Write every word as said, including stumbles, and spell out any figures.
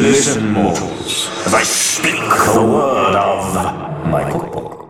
Listen, mortals, as I speak the word of my cookbook.